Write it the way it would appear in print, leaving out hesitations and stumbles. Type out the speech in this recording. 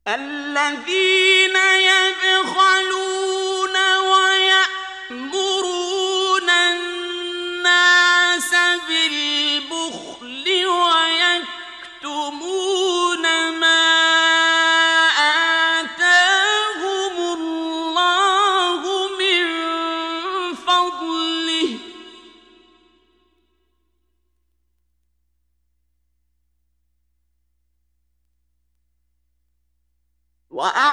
الذين يبخلون ويأمرون الناس بالبخل ويكتمون ما آتاهم الله من فضله وأعلم